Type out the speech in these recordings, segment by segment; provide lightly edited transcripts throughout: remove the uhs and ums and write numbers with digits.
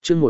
chương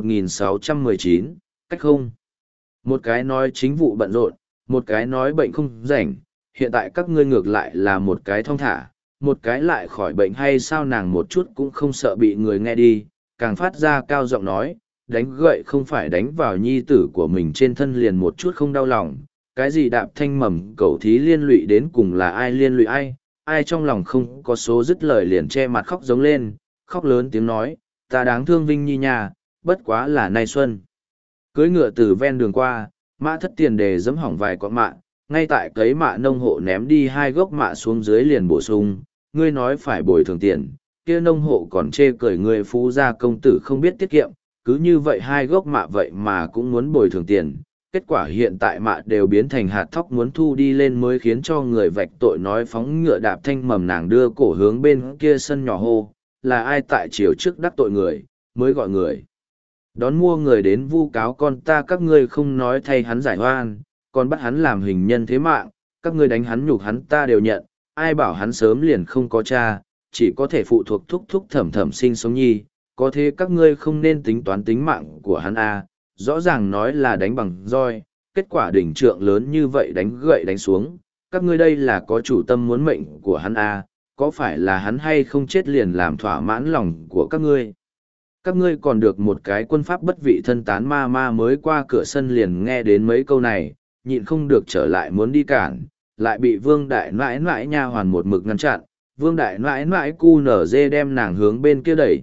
1619, cách không. Một cái nói chính vụ bận rộn, một cái nói bệnh không rảnh, hiện tại các ngươi ngược lại là một cái thong thả, một cái lại khỏi bệnh hay sao nàng một chút cũng không sợ bị người nghe đi, càng phát ra cao giọng nói, đánh gậy không phải đánh vào nhi tử của mình trên thân liền một chút không đau lòng, cái gì đạp thanh mầm cẩu thí liên lụy đến cùng là ai liên lụy ai, ai trong lòng không có số dứt lời liền che mặt khóc giống lên, khóc lớn tiếng nói, ta đáng thương Vinh Nhi nhà, bất quá là nay xuân. Cưới ngựa từ ven đường qua, mã thất tiền đề dẫm hỏng vài con mạ, ngay tại cấy mạ nông hộ ném đi hai gốc mạ xuống dưới liền bổ sung, ngươi nói phải bồi thường tiền, kia nông hộ còn chê cười người phú gia công tử không biết tiết kiệm, cứ như vậy hai gốc mạ vậy mà cũng muốn bồi thường tiền. Kết quả hiện tại mạ đều biến thành hạt thóc muốn thu đi lên mới khiến cho người vạch tội nói phóng ngựa đạp thanh mầm nàng đưa cổ hướng bên kia sân nhỏ hô, là ai tại chiều trước đắc tội người, mới gọi người. Đón mua người đến vu cáo con ta các ngươi không nói thay hắn giải oan, còn bắt hắn làm hình nhân thế mạng, các ngươi đánh hắn nhục hắn ta đều nhận, ai bảo hắn sớm liền không có cha, chỉ có thể phụ thuộc thúc thúc thẩm thẩm sinh sống nhi, có thế các ngươi không nên tính toán tính mạng của hắn a. Rõ ràng nói là đánh bằng roi, kết quả đỉnh trượng lớn như vậy đánh gậy đánh xuống, các ngươi đây là có chủ tâm muốn mệnh của hắn a, có phải là hắn hay không chết liền làm thỏa mãn lòng của các ngươi. Các ngươi còn được một cái quân pháp bất vị thân tán ma ma mới qua cửa sân liền nghe đến mấy câu này, nhịn không được trở lại muốn đi cản, lại bị vương đại nãi nãi nha hoàn một mực ngăn chặn, vương đại nãi nãi cu nở dê đem nàng hướng bên kia đẩy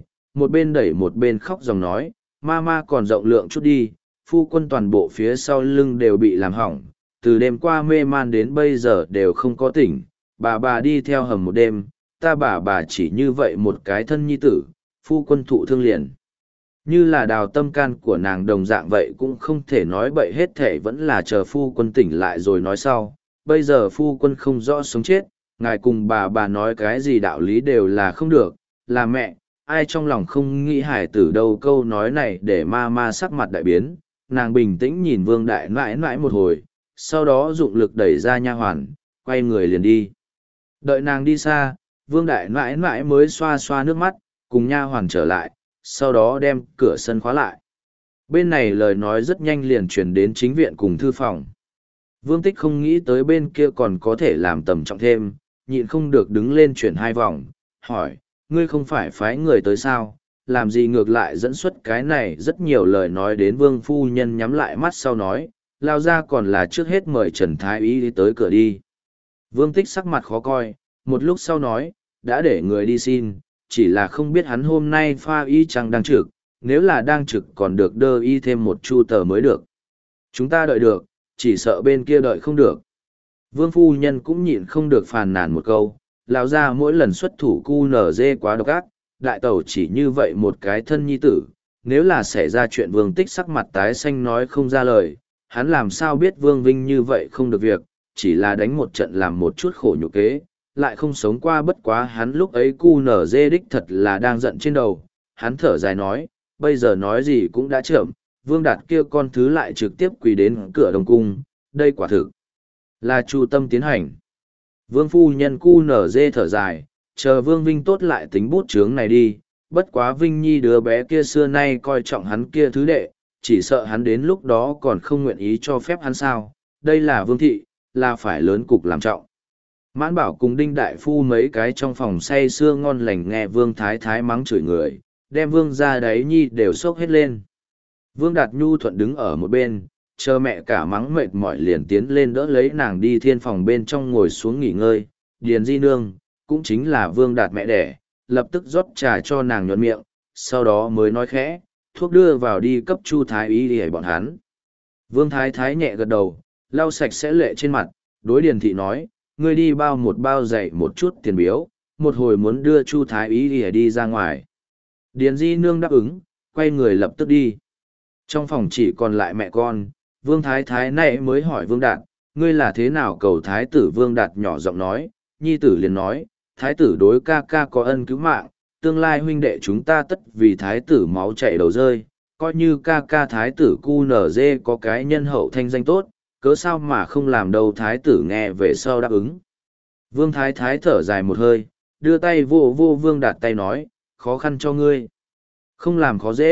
một bên khóc dòng nói, ma ma còn rộng lượng chút đi, phu quân toàn bộ phía sau lưng đều bị làm hỏng, từ đêm qua mê man đến bây giờ đều không có tỉnh, bà đi theo hầm một đêm, ta bà chỉ như vậy một cái thân nhi tử, phu quân thụ thương liền. Như là đào tâm can của nàng đồng dạng vậy cũng không thể nói bậy hết thể vẫn là chờ phu quân tỉnh lại rồi nói sau, bây giờ phu quân không rõ sống chết, ngài cùng bà nói cái gì đạo lý đều là không được, là mẹ, ai trong lòng không nghĩ hải tử đâu câu nói này để ma ma sắc mặt đại biến, nàng bình tĩnh nhìn vương đại nãi nãi một hồi, sau đó dụng lực đẩy ra nha hoàn, quay người liền đi. Đợi nàng đi xa, vương đại nãi nãi mới xoa xoa nước mắt, cùng nha hoàn trở lại, sau đó đem cửa sân khóa lại. Bên này lời nói rất nhanh liền truyền đến chính viện cùng thư phòng. Vương Tích không nghĩ tới bên kia còn có thể làm tầm trọng thêm, nhịn không được đứng lên chuyển hai vòng, hỏi, ngươi không phải phái người tới sao, làm gì ngược lại dẫn xuất cái này rất nhiều lời nói đến vương phu nhân nhắm lại mắt sau nói, lao ra còn là trước hết mời Trần Thái Y đi tới cửa đi. Vương Tích sắc mặt khó coi, một lúc sau nói, đã để người đi xin, chỉ là không biết hắn hôm nay pha y chăng đang trực, nếu là đang trực còn được đơ y thêm một chu tờ mới được. Chúng ta đợi được, chỉ sợ bên kia đợi không được. Vương phu nhân cũng nhịn không được phàn nàn một câu, lão ra mỗi lần xuất thủ cu nở dê quá độc ác, đại tẩu chỉ như vậy một cái thân nhi tử, nếu là xảy ra chuyện Vương Tích sắc mặt tái xanh nói không ra lời, hắn làm sao biết Vương Vinh như vậy không được việc, chỉ là đánh một trận làm một chút khổ nhục kế, lại không sống qua bất quá hắn lúc ấy cu nở dê đích thật là đang giận trên đầu, hắn thở dài nói, bây giờ nói gì cũng đã chậm, Vương Đạt kia con thứ lại trực tiếp quỳ đến cửa Đông Cung, đây quả thực là chu tâm tiến hành. Vương phu nhân cu nở dê thở dài, chờ Vương Vinh tốt lại tính bút chướng này đi, bất quá Vinh Nhi đứa bé kia xưa nay coi trọng hắn kia thứ đệ, chỉ sợ hắn đến lúc đó còn không nguyện ý cho phép hắn sao, đây là Vương Thị, là phải lớn cục làm trọng. Mãn Bảo cùng Đinh Đại Phu mấy cái trong phòng say sưa ngon lành nghe Vương Thái Thái mắng chửi người, đem Vương ra đấy Nhi đều sốc hết lên. Vương Đạt Nhu thuận đứng ở một bên, chờ mẹ cả mắng mệt mỏi liền tiến lên đỡ lấy nàng đi thiên phòng bên trong ngồi xuống nghỉ ngơi. Điền Di Nương, cũng chính là Vương Đạt mẹ đẻ, lập tức rót trà cho nàng nhuận miệng, sau đó mới nói khẽ, thuốc đưa vào đi cấp Chu Thái Y để bọn hắn. Vương Thái Thái nhẹ gật đầu, lau sạch sẽ lệ trên mặt, đối Điền Thị nói, ngươi đi bao một bao dạy một chút tiền biếu, một hồi muốn đưa Chu Thái Y đi ra ngoài. Điền Di Nương đáp ứng, quay người lập tức đi. Trong phòng chỉ còn lại mẹ con, Vương Thái Thái này mới hỏi Vương Đạt, ngươi là thế nào cầu Thái tử? Vương Đạt nhỏ giọng nói, Nhi tử liền nói, Thái tử đối ca ca có ân cứu mạng, tương lai huynh đệ chúng ta tất vì Thái tử máu chảy đầu rơi, coi như ca ca Thái tử cu nở dê có cái nhân hậu thanh danh tốt, cớ sao mà không làm đâu. Thái tử nghe về sau đáp ứng. Vương Thái Thái thở dài một hơi, đưa tay vô Vương Đạt tay nói, khó khăn cho ngươi. Không làm khó dễ,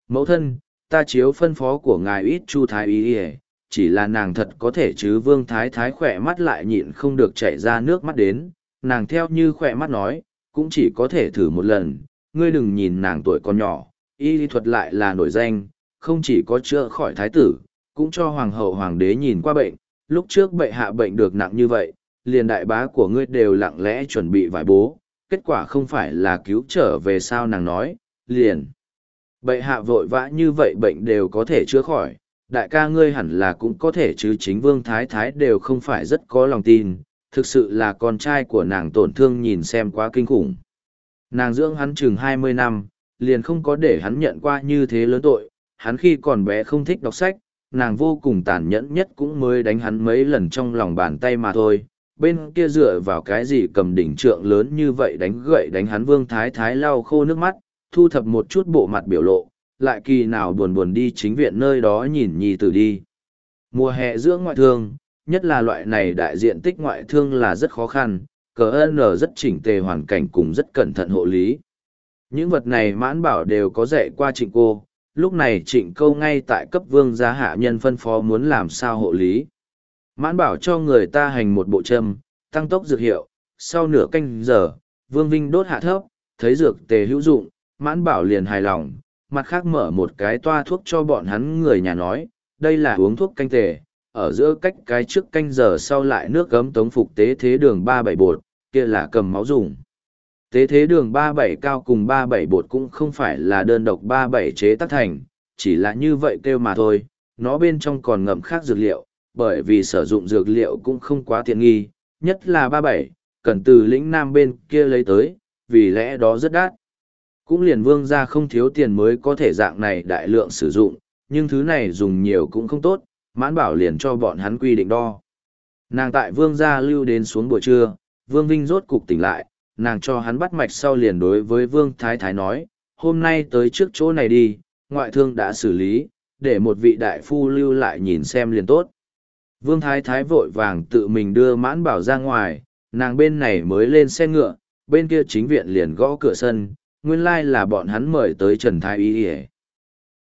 Mẫu thân, ta chiếu phân phó của ngài ít Chu Thái Y y, chỉ là nàng thật có thể chứ. Vương Thái Thái khỏe mắt lại nhịn không được chảy ra nước mắt đến, nàng theo như khỏe mắt nói, cũng chỉ có thể thử một lần, ngươi đừng nhìn nàng tuổi còn nhỏ, y lý thuật lại là nổi danh, không chỉ có chữa khỏi thái tử, cũng cho hoàng hậu hoàng đế nhìn qua bệnh, lúc trước bệ hạ bệnh được nặng như vậy, liền đại bá của ngươi đều lặng lẽ chuẩn bị vải bố, kết quả không phải là cứu trở về sao. Nàng nói, liền bệ hạ vội vã như vậy bệnh đều có thể chữa khỏi, đại ca ngươi hẳn là cũng có thể chứ. Chính Vương Thái Thái đều không phải rất có lòng tin, thực sự là con trai của nàng tổn thương nhìn xem quá kinh khủng. Nàng dưỡng hắn chừng 20 năm, liền không có để hắn nhận qua như thế lớn tội, hắn khi còn bé không thích đọc sách, nàng vô cùng tàn nhẫn nhất cũng mới đánh hắn mấy lần trong lòng bàn tay mà thôi. Bên kia dựa vào cái gì cầm đỉnh trượng lớn như vậy đánh gậy đánh hắn. Vương Thái Thái lau khô nước mắt, thu thập một chút bộ mặt biểu lộ, lại kỳ nào buồn buồn đi chính viện nơi đó nhìn nhi tử đi. Mùa hè dưỡng ngoại thương, nhất là loại này đại diện tích ngoại thương là rất khó khăn, CN rất chỉnh tề hoàn cảnh cùng rất cẩn thận hộ lý. Những vật này Mãn Bảo đều có dạy qua Trịnh cô, lúc này Trịnh Câu ngay tại cấp vương gia hạ nhân phân phó muốn làm sao hộ lý. Mãn Bảo cho người ta hành một bộ châm, tăng tốc dược hiệu, sau nửa canh giờ, Vương Vinh đốt hạ thấp, thấy dược tề hữu dụng, Mãn Bảo liền hài lòng, mặt khác mở một cái toa thuốc cho bọn hắn người nhà nói, đây là uống thuốc canh tề, ở giữa cách cái trước canh giờ sau lại nước gấm tống phục tế thế đường 37 bột, kia là cầm máu dùng. Tế thế đường 37 cao cùng 37 bột cũng không phải là đơn độc 37 chế tác thành, chỉ là như vậy kêu mà thôi, nó bên trong còn ngậm khác dược liệu, bởi vì sử dụng dược liệu cũng không quá tiện nghi, nhất là 37, cần từ lĩnh Nam bên kia lấy tới, vì lẽ đó rất đắt. Cũng liền vương gia không thiếu tiền mới có thể dạng này đại lượng sử dụng, nhưng thứ này dùng nhiều cũng không tốt, Mãn Bảo liền cho bọn hắn quy định đo. Nàng tại vương gia lưu đến xuống buổi trưa, Vương Vinh rốt cục tỉnh lại, nàng cho hắn bắt mạch sau liền đối với Vương Thái Thái nói, hôm nay tới trước chỗ này đi, ngoại thương đã xử lý, để một vị đại phu lưu lại nhìn xem liền tốt. Vương Thái Thái vội vàng tự mình đưa Mãn Bảo ra ngoài, nàng bên này mới lên xe ngựa, bên kia chính viện liền gõ cửa sân, nguyên lai là bọn hắn mời tới Trần Thái Y.